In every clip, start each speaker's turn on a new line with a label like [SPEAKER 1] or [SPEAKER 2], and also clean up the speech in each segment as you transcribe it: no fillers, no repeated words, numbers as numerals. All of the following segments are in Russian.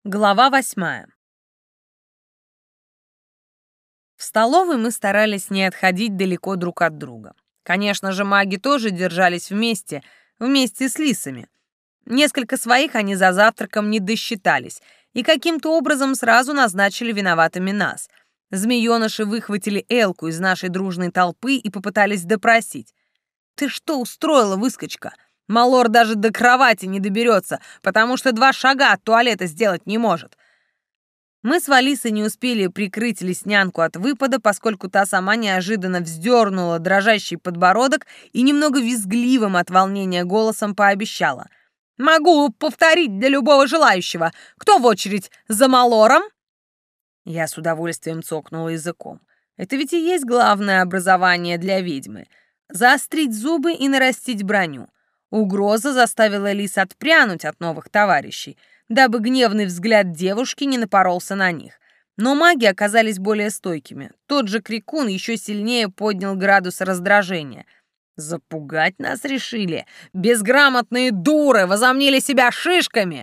[SPEAKER 1] Глава 8. В столовой мы старались не отходить далеко друг от друга. Конечно же, маги тоже держались вместе с лисами. Несколько своих они за завтраком не досчитались и каким-то образом сразу назначили виноватыми нас. Змеёныши выхватили Элку из нашей дружной толпы и попытались допросить. «Ты что устроила, выскочка? Малор даже до кровати не доберется, потому что 2 шага от туалета сделать не может». Мы с Валисой не успели прикрыть леснянку от выпада, поскольку та сама неожиданно вздернула дрожащий подбородок и немного визгливым от волнения голосом пообещала: «Могу повторить для любого желающего. Кто в очередь за Малором?» Я с удовольствием цокнула языком. Это ведь и есть главное образование для ведьмы — заострить зубы и нарастить броню. Угроза заставила лис отпрянуть от новых товарищей, дабы гневный взгляд девушки не напоролся на них. Но маги оказались более стойкими. Тот же крикун еще сильнее поднял градус раздражения. «Запугать нас решили! Безграмотные дуры возомнили себя шишками!»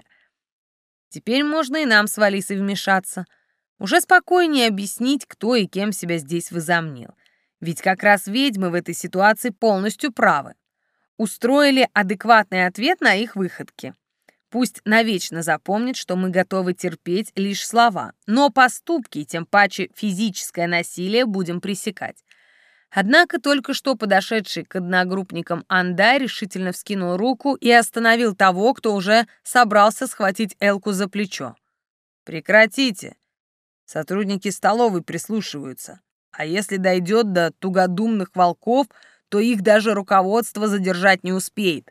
[SPEAKER 1] Теперь можно и нам с Валисой вмешаться. Уже спокойнее объяснить, кто и кем себя здесь возомнил. Ведь как раз ведьмы в этой ситуации полностью правы. Устроили адекватный ответ на их выходки. Пусть навечно запомнит, что мы готовы терпеть лишь слова, но поступки, тем паче физическое насилие, будем пресекать. Однако только что подошедший к одногруппникам Андай решительно вскинул руку и остановил того, кто уже собрался схватить Элку за плечо. «Прекратите! Сотрудники столовой прислушиваются. А если дойдет до тугодумных волков, то их даже руководство задержать не успеет.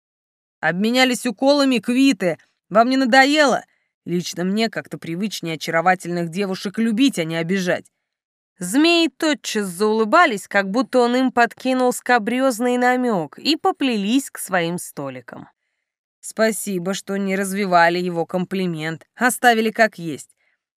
[SPEAKER 1] Обменялись уколами, квиты. Вам не надоело? Лично мне как-то привычнее очаровательных девушек любить, а не обижать». Змеи тотчас заулыбались, как будто он им подкинул скабрёзный намек, и поплелись к своим столикам. Спасибо, что не развивали его комплимент, оставили как есть.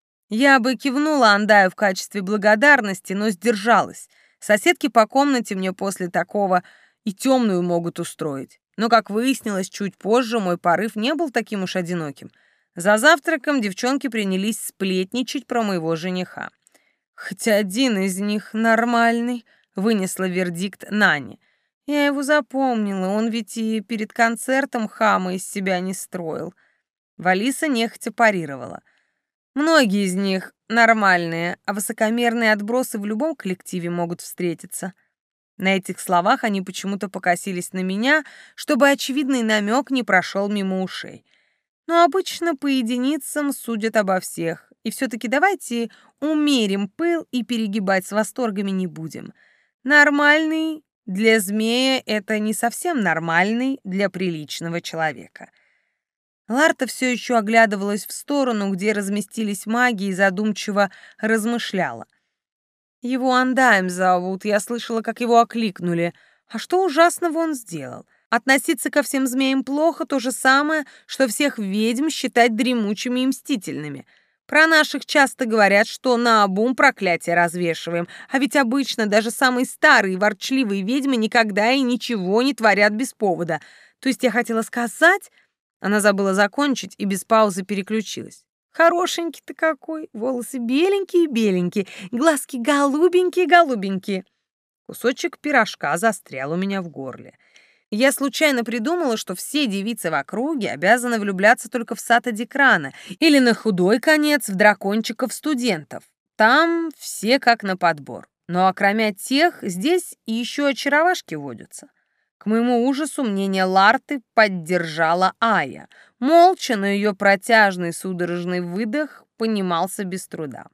[SPEAKER 1] Я бы кивнула Андаю в качестве благодарности, но сдержалась. Соседки по комнате мне после такого и темную могут устроить. Но, как выяснилось, чуть позже мой порыв не был таким уж одиноким. За завтраком девчонки принялись сплетничать про моего жениха. «Хоть один из них нормальный», — вынесла вердикт Нани. «Я его запомнила, он ведь и перед концертом хама из себя не строил». Валиса нехотя парировала. «Многие из них нормальные, а высокомерные отбросы в любом коллективе могут встретиться». На этих словах они почему-то покосились на меня, чтобы очевидный намек не прошел мимо ушей. Но обычно по единицам судят обо всех. И все-таки давайте умерим пыл и перегибать с восторгами не будем. Нормальный для змея — это не совсем нормальный для приличного человека. Ларта все еще оглядывалась в сторону, где разместились маги, и задумчиво размышляла. «Его Андаем зовут, я слышала, как его окликнули. А что ужасного он сделал? Относиться ко всем змеям плохо — то же самое, что всех ведьм считать дремучими и мстительными. Про наших часто говорят, что наобум проклятие развешиваем, а ведь обычно даже самые старые ворчливые ведьмы никогда и ничего не творят без повода. То есть я хотела сказать...» Она забыла закончить и без паузы переключилась. «Хорошенький ты какой, волосы беленькие-беленькие, глазки голубенькие-голубенькие». Кусочек пирожка застрял у меня в горле. Я случайно придумала, что все девицы в округе обязаны влюбляться только в Сата Декрана или на худой конец в дракончиков-студентов. Там все как на подбор. Но окромя тех, здесь еще очаровашки водятся. К моему ужасу мнение Ларты поддержала Ая. Молча, но ее протяжный судорожный выдох понимался без труда.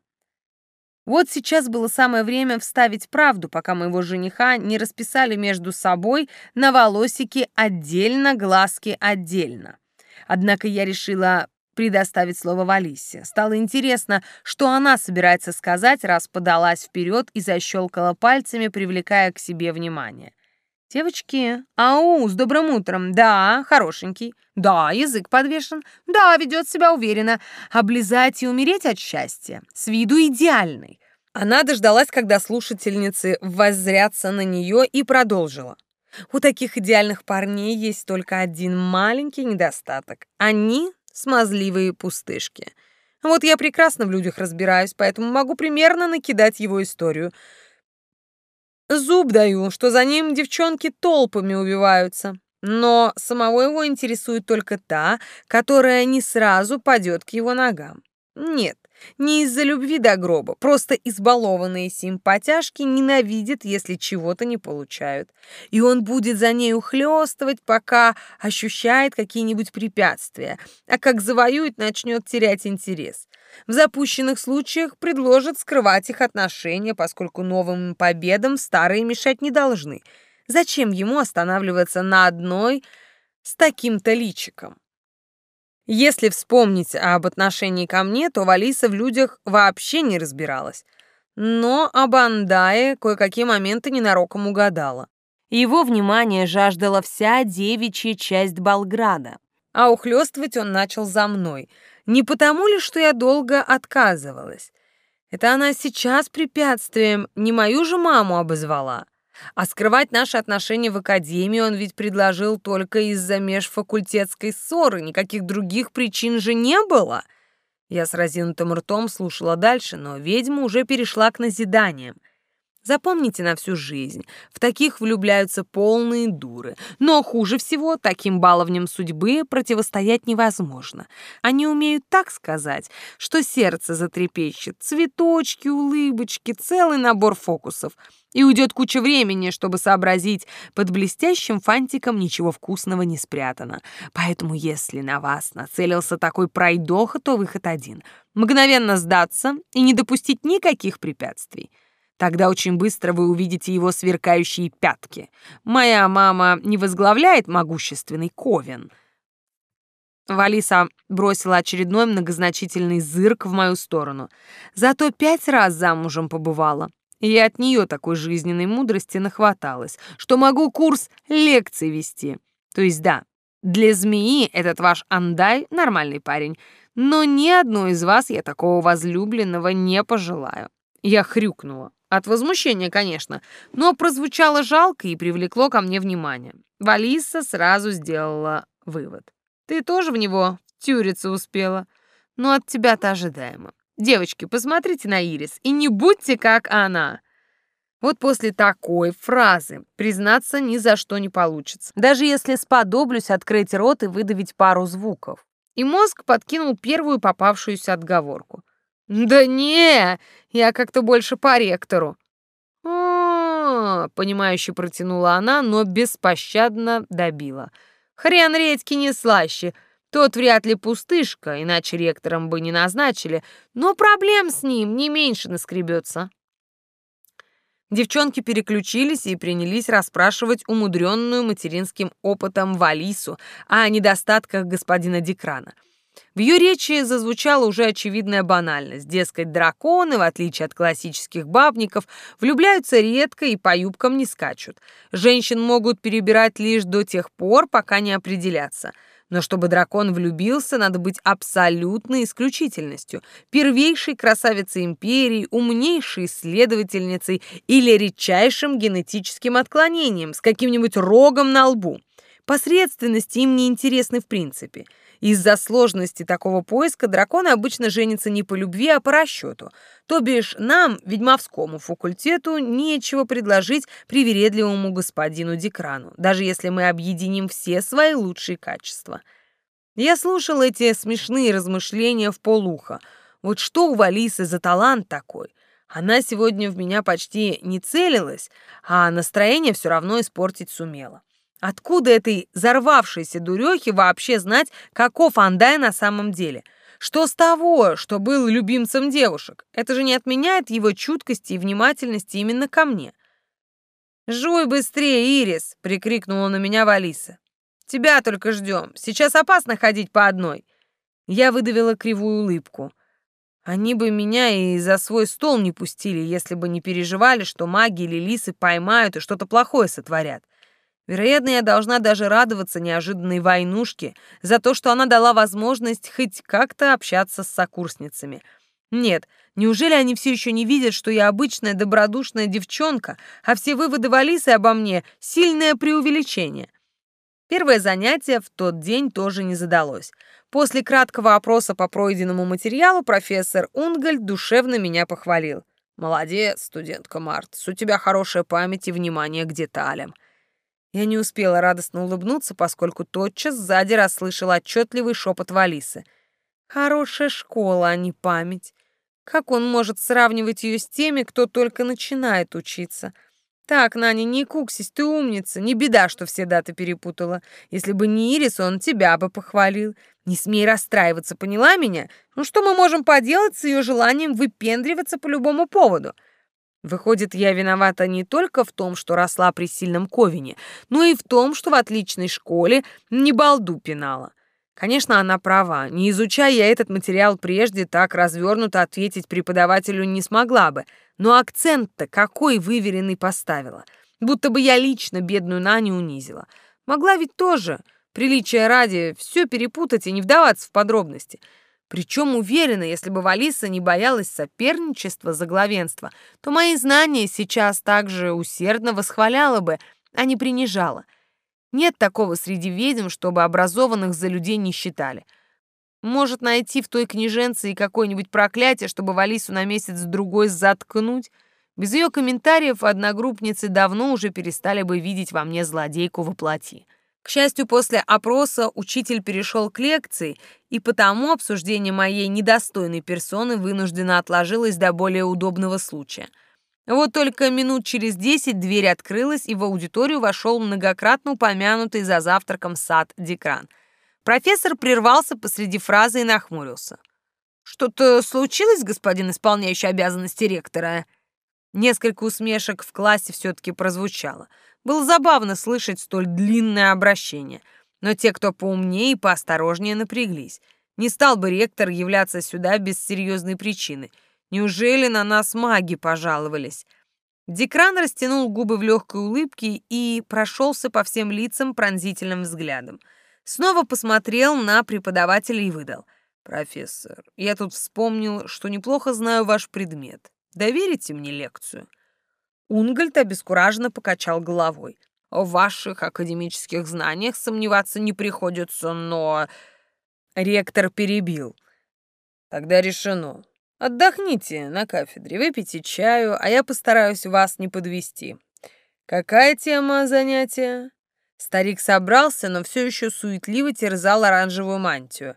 [SPEAKER 1] Вот сейчас было самое время вставить правду, пока моего жениха не расписали между собой на волосики отдельно, глазки отдельно. Однако я решила предоставить слово Валисе. Стало интересно, что она собирается сказать, раз подалась вперед и защелкала пальцами, привлекая к себе внимание. «Девочки, ау, с добрым утром. Да, хорошенький. Да, язык подвешен. Да, ведет себя уверенно. Облизать и умереть от счастья. С виду идеальный». Она дождалась, когда слушательницы воззрятся на нее, и продолжила. «У таких идеальных парней есть только один маленький недостаток. Они смазливые пустышки. Вот я прекрасно в людях разбираюсь, поэтому могу примерно накидать его историю. Зуб даю, что за ним девчонки толпами убиваются. Но самого его интересует только та, которая не сразу падет к его ногам. Нет, не из-за любви до гроба, просто избалованные симпатяшки ненавидят, если чего-то не получают. И он будет за ней ухлёстывать, пока ощущает какие-нибудь препятствия, а как завоюет, начнет терять интерес. В запущенных случаях предложат скрывать их отношения, поскольку новым победам старые мешать не должны. Зачем ему останавливаться на одной с таким-то личиком? Если вспомнить об отношении ко мне, то Валиса в людях вообще не разбиралась. Но об Андае кое-какие моменты ненароком угадала. Его внимание жаждала вся девичья часть Болграда. А ухлёстывать он начал за мной. Не потому ли, что я долго отказывалась? Это она сейчас препятствием не мою же маму обозвала. А скрывать наши отношения в академии он ведь предложил только из-за межфакультетской ссоры, никаких других причин же не было. Я с разинутым ртом слушала дальше, но ведьма уже перешла к назиданиям. Запомните на всю жизнь, в таких влюбляются полные дуры. Но хуже всего, таким баловням судьбы противостоять невозможно. Они умеют так сказать, что сердце затрепещет, цветочки, улыбочки, целый набор фокусов. И уйдет куча времени, чтобы сообразить, под блестящим фантиком ничего вкусного не спрятано. Поэтому если на вас нацелился такой пройдоха, то выход один — мгновенно сдаться и не допустить никаких препятствий. Тогда очень быстро вы увидите его сверкающие пятки. Моя мама не возглавляет могущественный ковен. Валиса бросила очередной многозначительный зырк в мою сторону. Зато 5 раз замужем побывала. И я от нее такой жизненной мудрости нахваталась, что могу курс лекций вести. То есть да, для змеи этот ваш Андай нормальный парень, но ни одной из вас я такого возлюбленного не пожелаю. Я хрюкнула. От возмущения, конечно, но прозвучало жалко и привлекло ко мне внимание. Валиса сразу сделала вывод. Ты тоже в него втюриться успела? Но от тебя-то ожидаемо. Девочки, посмотрите на Ирис и не будьте как она. Вот после такой фразы признаться ни за что не получится. Даже если сподоблюсь открыть рот и выдавить пару звуков. И мозг подкинул первую попавшуюся отговорку. «Да не, я как-то больше по ректору». Понимающе протянула она, но беспощадно добила. «Хрен редьки не слаще. Тот вряд ли пустышка, иначе ректором бы не назначили, но проблем с ним не меньше наскребется». Девчонки переключились и принялись расспрашивать умудренную материнским опытом Валису о недостатках господина Декрана. В ее речи зазвучала уже очевидная банальность. Дескать, драконы, в отличие от классических бабников, влюбляются редко и по юбкам не скачут. Женщин могут перебирать лишь до тех пор, пока не определятся. Но чтобы дракон влюбился, надо быть абсолютной исключительностью, первейшей красавицей империи, умнейшей исследовательницей или редчайшим генетическим отклонением с каким-нибудь рогом на лбу. Посредственности им не интересны в принципе. Из-за сложности такого поиска драконы обычно женятся не по любви, а по расчету. То бишь нам, ведьмовскому факультету, нечего предложить привередливому господину Декрану, даже если мы объединим все свои лучшие качества. Я слушал эти смешные размышления вполуха. Вот что у Валисы за талант такой? Она сегодня в меня почти не целилась, а настроение все равно испортить сумела. Откуда этой взорвавшейся дурехе вообще знать, каков Андай на самом деле? Что с того, что был любимцем девушек? Это же не отменяет его чуткости и внимательности именно ко мне. «Жуй быстрее, Ирис!» — прикрикнула на меня Валиса. «Тебя только ждем. Сейчас опасно ходить по одной». Я выдавила кривую улыбку. Они бы меня и за свой стол не пустили, если бы не переживали, что маги или лисы поймают и что-то плохое сотворят. Вероятно, я должна даже радоваться неожиданной войнушке за то, что она дала возможность хоть как-то общаться с сокурсницами. Нет, неужели они все еще не видят, что я обычная добродушная девчонка, а все выводы Валисы обо мне — сильное преувеличение? Первое занятие в тот день тоже не задалось. После краткого опроса по пройденному материалу профессор Унгальд душевно меня похвалил. «Молодец, студентка Мартс, у тебя хорошая память и внимание к деталям». Я не успела радостно улыбнуться, поскольку тотчас сзади расслышала отчетливый шепот Валисы. «Хорошая школа, а не память. Как он может сравнивать ее с теми, кто только начинает учиться? Так, Наня, не куксись, ты умница. Не беда, что все даты перепутала. Если бы не Ирис, он тебя бы похвалил. Не смей расстраиваться, поняла меня? Ну что мы можем поделать с ее желанием выпендриваться по любому поводу? Выходит, я виновата не только в том, что росла при сильном Ковине, но и в том, что в отличной школе не балду пинала. Конечно, она права. Не изучая я этот материал прежде, так развернуто ответить преподавателю не смогла бы. Но акцент-то какой выверенный поставила. Будто бы я лично бедную Наню унизила. Могла ведь тоже, приличия ради, все перепутать и не вдаваться в подробности. Причем уверена, если бы Валиса не боялась соперничества за главенство, то мои знания сейчас также усердно восхваляла бы, а не принижала. Нет такого среди ведьм, чтобы образованных за людей не считали. Может найти в той книженце и какое-нибудь проклятие, чтобы Валису на месяц-другой заткнуть. Без ее комментариев одногруппницы давно уже перестали бы видеть во мне злодейку во плоти. К счастью, после опроса учитель перешел к лекции, и потому обсуждение моей недостойной персоны вынужденно отложилось до более удобного случая. Вот только минут через 10 дверь открылась, и в аудиторию вошел многократно упомянутый за завтраком Сад Декран. Профессор прервался посреди фразы и нахмурился. «Что-то случилось, господин исполняющий обязанности ректора?» Несколько усмешек в классе все-таки прозвучало. Было забавно слышать столь длинное обращение, но те, кто поумнее и поосторожнее, напряглись. Не стал бы ректор являться сюда без серьезной причины. Неужели на нас маги пожаловались? Декран растянул губы в легкой улыбке и прошелся по всем лицам пронзительным взглядом. Снова посмотрел на преподавателя и выдал. «Профессор, я тут вспомнил, что неплохо знаю ваш предмет. Доверите мне лекцию?» Унгальд обескураженно покачал головой. «В ваших академических знаниях сомневаться не приходится, но...» Ректор перебил. «Тогда решено. Отдохните на кафедре, выпейте чаю, а я постараюсь вас не подвести. Какая тема занятия?» Старик собрался, но все еще суетливо терзал оранжевую мантию.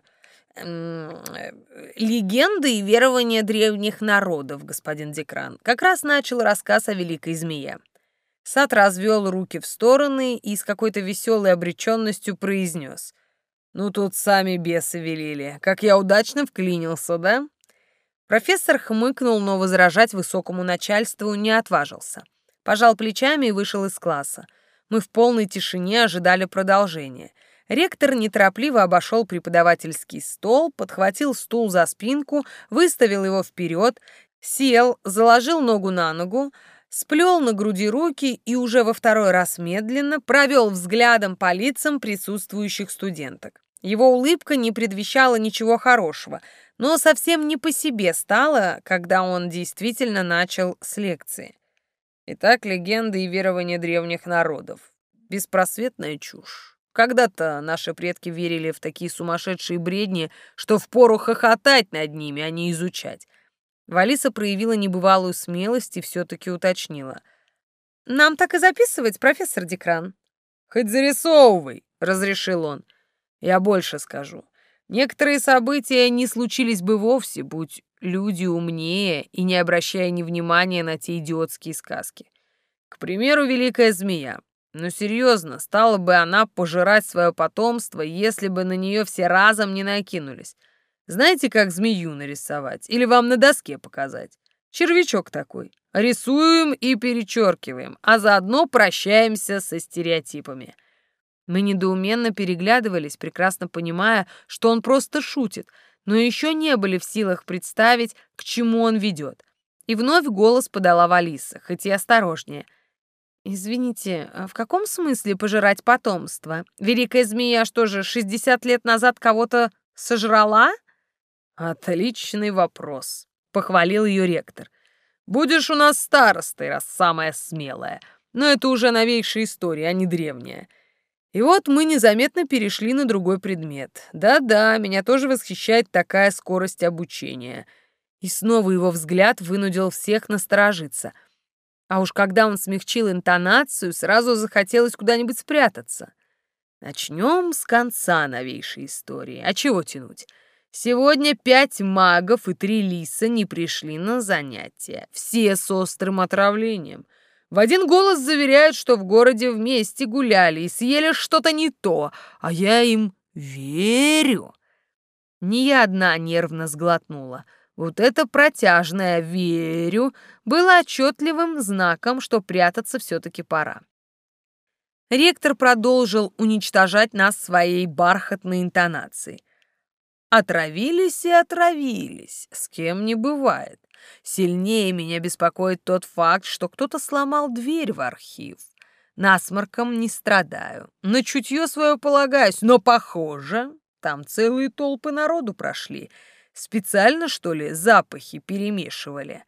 [SPEAKER 1] «Легенды и верования древних народов, господин Декран. Как раз начал рассказ о великой змее». Сад развел руки в стороны и с какой-то веселой обреченностью произнес. «Ну тут сами бесы велели. Как я удачно вклинился, да?» Профессор хмыкнул, но возражать высокому начальству не отважился. Пожал плечами и вышел из класса. Мы в полной тишине ожидали продолжения. Ректор неторопливо обошел преподавательский стол, подхватил стул за спинку, выставил его вперед, сел, заложил ногу на ногу, сплел на груди руки и уже во второй раз медленно провел взглядом по лицам присутствующих студенток. Его улыбка не предвещала ничего хорошего, но совсем не по себе стало, когда он действительно начал с лекции. Итак, легенды и верования древних народов. Беспросветная чушь. Когда-то наши предки верили в такие сумасшедшие бредни, что впору хохотать над ними, а не изучать. Валиса проявила небывалую смелость и все-таки уточнила. «Нам так и записывать, профессор Декран?» «Хоть зарисовывай», — разрешил он. «Я больше скажу. Некоторые события не случились бы вовсе, будь люди умнее и не обращая ни внимания на те идиотские сказки. К примеру, великая змея. Но серьезно, стала бы она пожирать свое потомство, если бы на нее все разом не накинулись. Знаете, как змею нарисовать? Или вам на доске показать? Червячок такой. Рисуем и перечеркиваем, а заодно прощаемся со стереотипами». Мы недоуменно переглядывались, прекрасно понимая, что он просто шутит, но еще не были в силах представить, к чему он ведет. И вновь голос подала Валиса, хоть и осторожнее. «Извините, а в каком смысле пожирать потомство? Великая змея что же, 60 лет назад кого-то сожрала?» «Отличный вопрос», — похвалил ее ректор. «Будешь у нас старостой, раз самая смелая. Но это уже новейшая история, а не древняя. И вот мы незаметно перешли на другой предмет. Да-да, меня тоже восхищает такая скорость обучения. И снова его взгляд вынудил всех насторожиться. А уж когда он смягчил интонацию, сразу захотелось куда-нибудь спрятаться. Начнем с конца новейшей истории. А чего тянуть? Сегодня 5 магов и 3 лиса не пришли на занятия. Все с острым отравлением. В один голос заверяют, что в городе вместе гуляли и съели что-то не то, а я им верю. Не я одна нервно сглотнула. Вот это протяжное «верю» было отчетливым знаком, что прятаться все-таки пора. Ректор продолжил уничтожать нас своей бархатной интонацией. Отравились и отравились, с кем не бывает. Сильнее меня беспокоит тот факт, что кто-то сломал дверь в архив. Насморком не страдаю, на чутье свое полагаюсь, но, похоже, там целые толпы народу прошли. Специально, что ли, запахи перемешивали?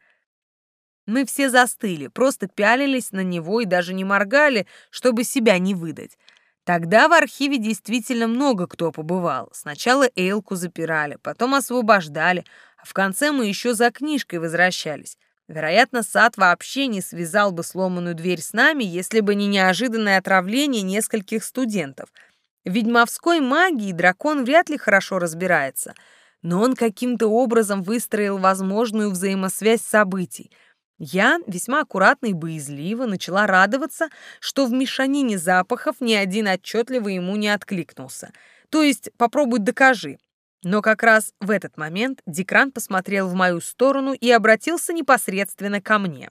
[SPEAKER 1] Мы все застыли, просто пялились на него и даже не моргали, чтобы себя не выдать. Тогда в архиве действительно много кто побывал. Сначала Эйлку запирали, потом освобождали, а в конце мы еще за книжкой возвращались. Вероятно, Сад вообще не связал бы сломанную дверь с нами, если бы не неожиданное отравление нескольких студентов. В ведьмовской магии дракон вряд ли хорошо разбирается, но он каким-то образом выстроил возможную взаимосвязь событий. Я, весьма аккуратно и боязливо, начала радоваться, что в мешанине запахов ни один отчетливо ему не откликнулся. То есть попробуй докажи. Но как раз в этот момент Дикран посмотрел в мою сторону и обратился непосредственно ко мне.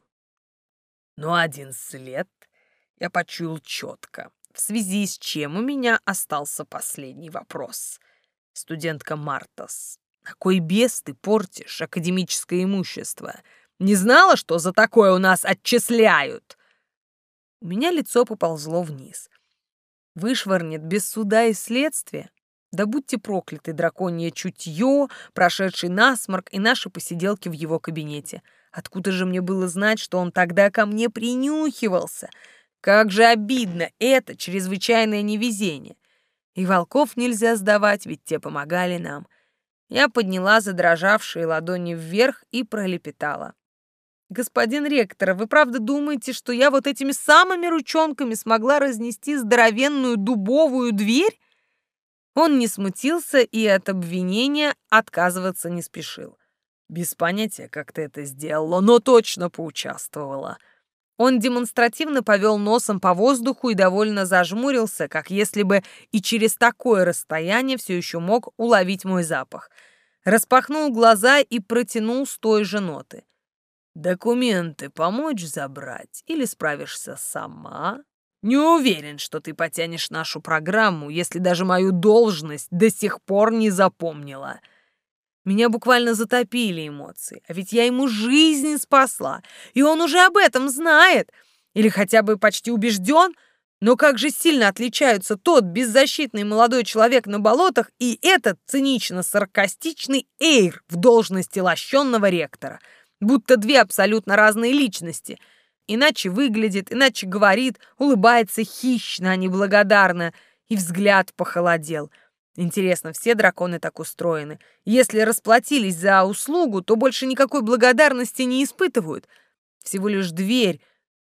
[SPEAKER 1] Но один след я почуял четко, в связи с чем у меня остался последний вопрос. Студентка Мартас, на кой бес ты портишь академическое имущество? Не знала, что за такое у нас отчисляют?» У меня лицо поползло вниз. Вышвырнет без суда и следствия? Да будьте прокляты, драконье чутье, прошедший насморк и наши посиделки в его кабинете. Откуда же мне было знать, что он тогда ко мне принюхивался? Как же обидно это чрезвычайное невезение. И волков нельзя сдавать, ведь те помогали нам. Я подняла задрожавшие ладони вверх и пролепетала. «Господин ректор, вы правда думаете, что я вот этими самыми ручонками смогла разнести здоровенную дубовую дверь?» Он не смутился и от обвинения отказываться не спешил. «Без понятия, как ты это сделала, но точно поучаствовала». Он демонстративно повел носом по воздуху и довольно зажмурился, как если бы и через такое расстояние все еще мог уловить мой запах. Распахнул глаза и протянул с той же ноты. «Документы помочь забрать или справишься сама? Не уверен, что ты потянешь нашу программу, если даже мою должность до сих пор не запомнила». Меня буквально затопили эмоции, а ведь я ему жизнь спасла, и он уже об этом знает, или хотя бы почти убежден. Но как же сильно отличаются тот беззащитный молодой человек на болотах и этот цинично-саркастичный эйр в должности лощенного ректора. Будто две абсолютно разные личности. Иначе выглядит, иначе говорит, улыбается хищно, а не благодарно, и взгляд похолодел. Интересно, все драконы так устроены? Если расплатились за услугу, то больше никакой благодарности не испытывают. Всего лишь дверь.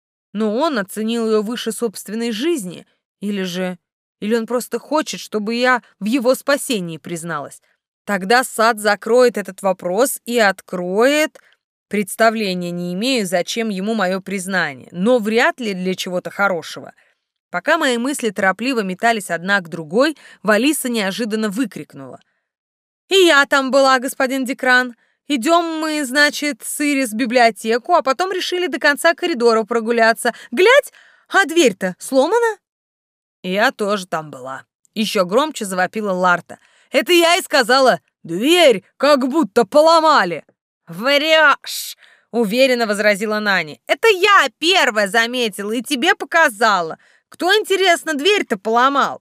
[SPEAKER 1] Но он оценил ее выше собственной жизни. Или он просто хочет, чтобы я в его спасении призналась. Тогда Сад закроет этот вопрос и откроет... Представления не имею, зачем ему мое признание, но вряд ли для чего-то хорошего. Пока мои мысли торопливо метались одна к другой, Валиса неожиданно выкрикнула. «И я там была, господин Дикран. Идем мы, значит, с Ирис в библиотеку, а потом решили до конца коридора прогуляться. Глядь, а дверь-то сломана?» «Я тоже там была». Еще громче завопила Ларта. «Это я и сказала, дверь как будто поломали». «Врешь!» — уверенно возразила Нани. «Это я первая заметила и тебе показала. Кто, интересно, дверь-то поломал?»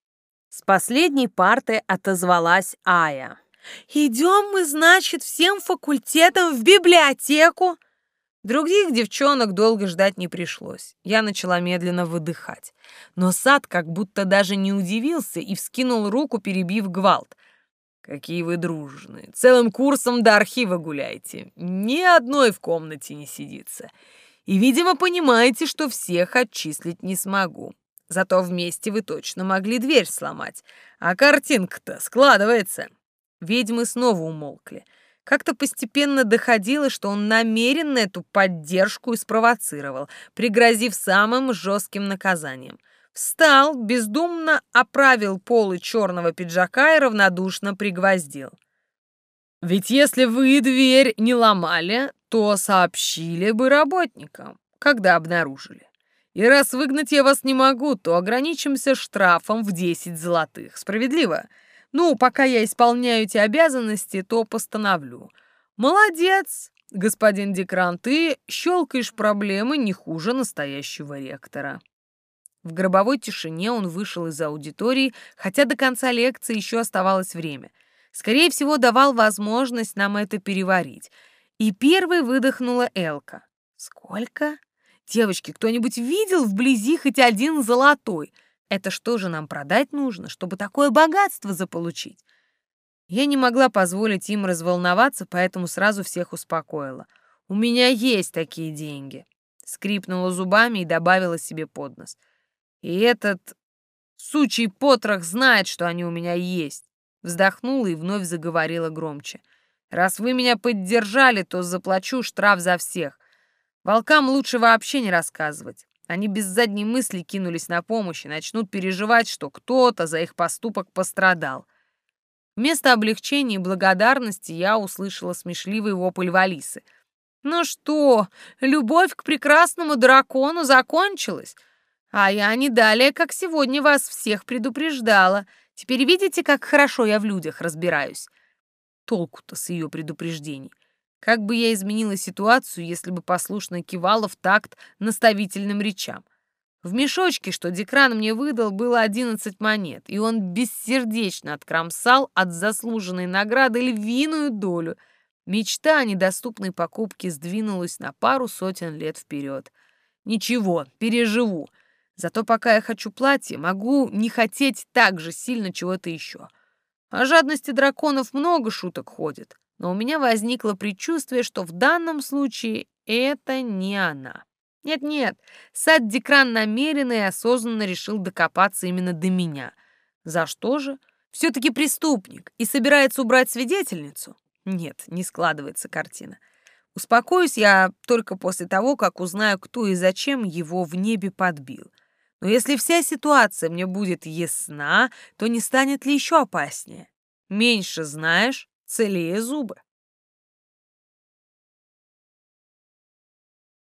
[SPEAKER 1] С последней парты отозвалась Ая. «Идем мы, значит, всем факультетом в библиотеку?» Других девчонок долго ждать не пришлось. Я начала медленно выдыхать. Но Сад как будто даже не удивился и вскинул руку, перебив гвалт. «Какие вы дружные! Целым курсом до архива гуляете. Ни одной в комнате не сидится. И, видимо, понимаете, что всех отчислить не смогу. Зато вместе вы точно могли дверь сломать. А картинка-то складывается». Ведьмы снова умолкли. Как-то постепенно доходило, что он намеренно эту поддержку и спровоцировал, пригрозив самым жестким наказанием. Встал, бездумно оправил полы черного пиджака и равнодушно пригвоздил. «Ведь если вы дверь не ломали, то сообщили бы работникам, когда обнаружили. И раз выгнать я вас не могу, то ограничимся штрафом в 10 золотых. Справедливо? Ну, пока я исполняю эти обязанности, то постановлю. Молодец, господин Декран, ты щелкаешь проблемы не хуже настоящего ректора». В гробовой тишине он вышел из аудитории, хотя до конца лекции еще оставалось время. Скорее всего, давал возможность нам это переварить. И первой выдохнула Элка. «Сколько? Девочки, кто-нибудь видел вблизи хоть один золотой? Это что же нам продать нужно, чтобы такое богатство заполучить?» Я не могла позволить им разволноваться, поэтому сразу всех успокоила. «У меня есть такие деньги», — скрипнула зубами и добавила себе под нос. «И этот сучий потрох знает, что они у меня есть». Вздохнула и вновь заговорила громче. «Раз вы меня поддержали, то заплачу штраф за всех. Волкам лучше вообще не рассказывать. Они без задней мысли кинулись на помощь и начнут переживать, что кто-то за их поступок пострадал». Вместо облегчения и благодарности я услышала смешливый вопль Валисы. «Ну что, любовь к прекрасному дракону закончилась? А я не далее, как сегодня, вас всех предупреждала. Теперь видите, как хорошо я в людях разбираюсь?» Толку-то с ее предупреждений. Как бы я изменила ситуацию, если бы послушно кивала в такт наставительным речам? В мешочке, что Декран мне выдал, было 11 монет, и он бессердечно откромсал от заслуженной награды львиную долю. Мечта о недоступной покупке сдвинулась на пару сотен лет вперед. Ничего, переживу. Зато пока я хочу платье, могу не хотеть так же сильно чего-то еще. О жадности драконов много шуток ходит, но у меня возникло предчувствие, что в данном случае это не она. Нет-нет, Сад Декран намеренно и осознанно решил докопаться именно до меня. За что же? Все-таки преступник и собирается убрать свидетельницу? Нет, не складывается картина. Успокоюсь я только после того, как узнаю, кто и зачем его в небе подбил. Но если вся ситуация мне будет ясна, то не станет ли еще опаснее? Меньше знаешь, целее зубы.